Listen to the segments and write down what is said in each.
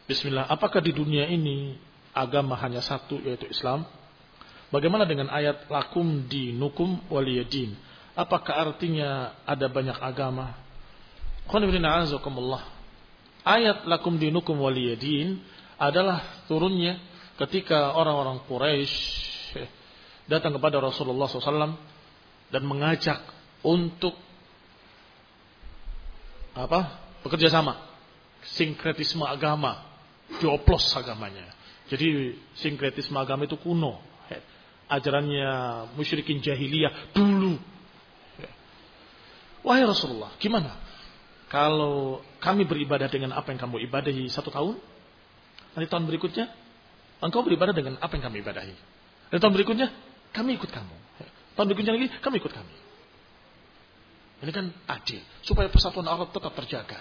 Bismillah, apakah di dunia ini agama hanya satu, yaitu Islam? Bagaimana dengan ayat lakum dinukum waliyadin? Apakah artinya ada banyak agama? Ayat lakum dinukum waliyadin adalah turunnya ketika orang-orang Quraisy datang kepada Rasulullah SAW dan mengajak untuk bekerja sama, sinkretisme agama, dioplos agamanya. Jadi sinkretisme agama itu kuno, ajarannya musyrikin jahiliyah dulu. Wahai Rasulullah, gimana kalau kami beribadah dengan apa yang kamu ibadahi 1 tahun, nanti tahun berikutnya engkau beribadah dengan apa yang kami ibadahi, dan tahun berikutnya kami ikut kamu, tahun berikutnya lagi kami ikut kami. Ini kan adil, supaya persatuan Arab tetap terjaga.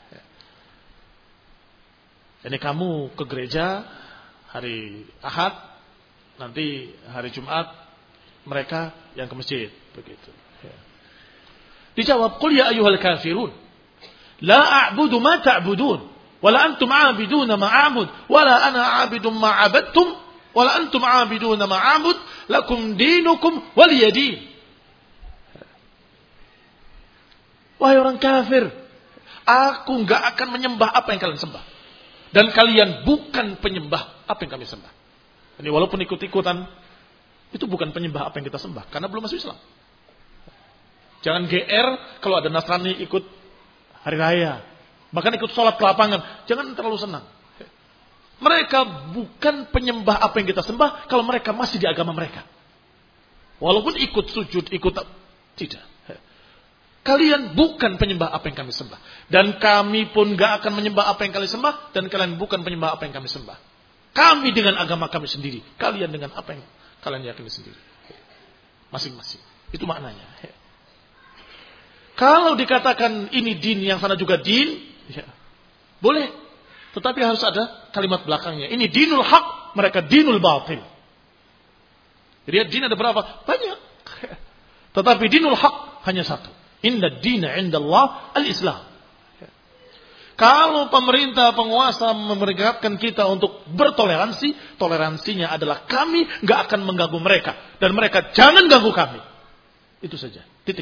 Ini kamu ke gereja hari Ahad, nanti hari Jumat mereka yang ke masjid, begitu. Dijawab, qul ya ayyuhal kafirun, la a'budu ma ta'budun, wala antum 'abiduna ma a'bud, wala ana 'abidun ma 'abadtum, wala antum 'abiduna ma a'bud, lakum dinukum waliyadin. Wahai orang kafir, aku enggak akan menyembah apa yang kalian sembah, dan kalian bukan penyembah apa yang kami sembah. Ini walaupun ikut-ikutan, itu bukan penyembah apa yang kita sembah, karena belum masuk Islam. Jangan GR kalau ada Nasrani ikut hari raya, bahkan ikut sholat ke lapangan, jangan terlalu senang. Mereka bukan penyembah apa yang kita sembah kalau mereka masih di agama mereka. Walaupun ikut sujud, ikut tidak. Kalian bukan penyembah apa yang kami sembah, dan kami pun gak akan menyembah apa yang kalian sembah, dan kalian bukan penyembah apa yang kami sembah. Kami dengan agama kami sendiri, kalian dengan apa yang kalian yakini sendiri, masing-masing. Itu maknanya. Kalau dikatakan ini din, yang sana juga din, ya, boleh, tetapi harus ada kalimat belakangnya. Ini dinul haq, mereka dinul batil. Jadi din ada berapa? Banyak. Tetapi dinul haq hanya satu. Inna dina indallah al-Islam. Kalau pemerintah, penguasa memerintahkan kita untuk bertoleransi, toleransinya adalah kami gak akan mengganggu mereka, dan mereka jangan ganggu kami. Itu saja, titik.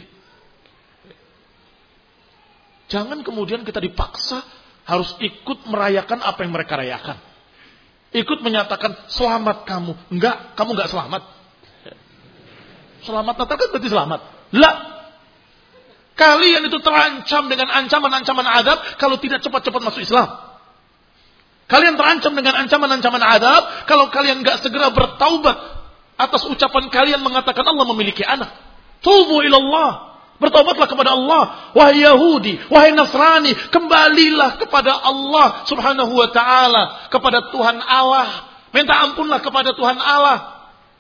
Jangan kemudian kita dipaksa harus ikut merayakan apa yang mereka rayakan, ikut menyatakan selamat kamu. Enggak, kamu gak selamat. Selamat Natal kan berarti selamat. Lah, kalian itu terancam dengan ancaman-ancaman adab kalau tidak cepat-cepat masuk Islam. Kalian terancam dengan ancaman-ancaman adab kalau kalian gak segera bertaubat atas ucapan kalian mengatakan Allah memiliki anak. Tubu ilallah, bertaubatlah kepada Allah. Wahai Yahudi, wahai Nasrani, kembalilah kepada Allah subhanahu wa ta'ala, kepada Tuhan Allah. Minta ampunlah kepada Tuhan Allah.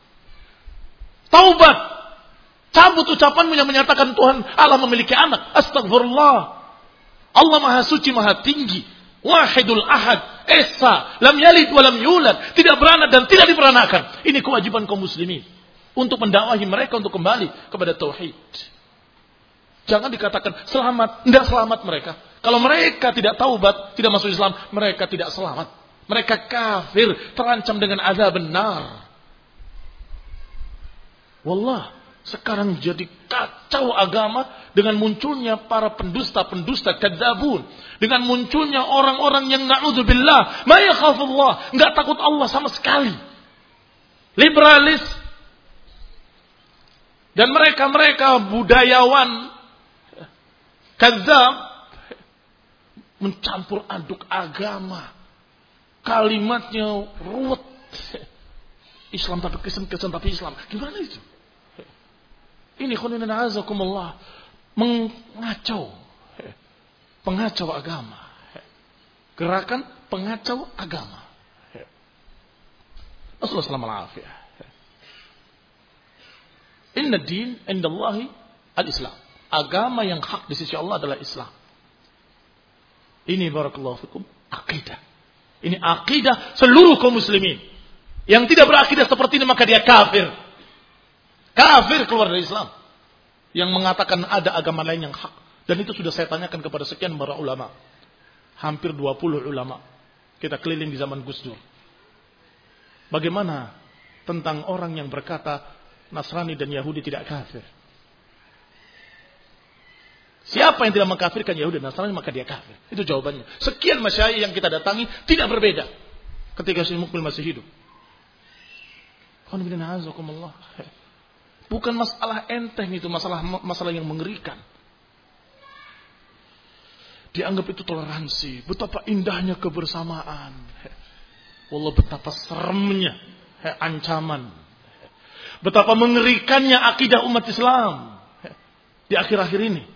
Taubat. Cabut ucapanmu yang menyatakan Tuhan Allah memiliki anak. Astagfirullah. Allah maha suci, maha tinggi. Wahidul ahad. Esa. Lam yalid wa lam yulad. Tidak beranak dan tidak diperanakan. Ini kewajiban kaum muslimin. Untuk mendakwahi mereka untuk kembali kepada tauhid. Jangan dikatakan selamat. Tidak selamat mereka. Kalau mereka tidak taubat, tidak masuk Islam, mereka tidak selamat. Mereka kafir. Terancam dengan azab benar. Wallah. Sekarang jadi kacau agama dengan munculnya para pendusta-pendusta kadzabun, dengan munculnya orang-orang yang na'udzubillah ma yakhafullah, enggak takut Allah sama sekali, liberalis, dan mereka budayawan kadzab, mencampur aduk agama, kalimatnya ruwet, Islam tapi Kristen tapi Islam, gimana itu? Ini khunina azakumullah, pengacau agama, gerakan pengacau agama. Rasulullah sallallahu alaihi wasallam. Inna din indallahi al-Islam. Agama yang hak di sisi Allah adalah Islam. Ini barakallahu fikum akidah. Ini akidah seluruh kaum muslimin. Yang tidak berakidah seperti ini maka dia kafir. Kafir keluar dari Islam. Yang mengatakan ada agama lain yang hak. Dan itu sudah saya tanyakan kepada sekian para ulama. Hampir 20 ulama. Kita keliling di zaman Gus Dur. Bagaimana tentang orang yang berkata Nasrani dan Yahudi tidak kafir? Siapa yang tidak mengkafirkan Yahudi dan Nasrani maka dia kafir. Itu jawabannya. Sekian masyayikh yang kita datangi tidak berbeda ketika Syekh Mukbil masih hidup. Bukan masalah enteng itu, masalah yang mengerikan. Dianggap itu toleransi. Betapa indahnya kebersamaan. Wallah, betapa seremnya ancaman. Betapa mengerikannya akidah umat Islam di akhir-akhir ini.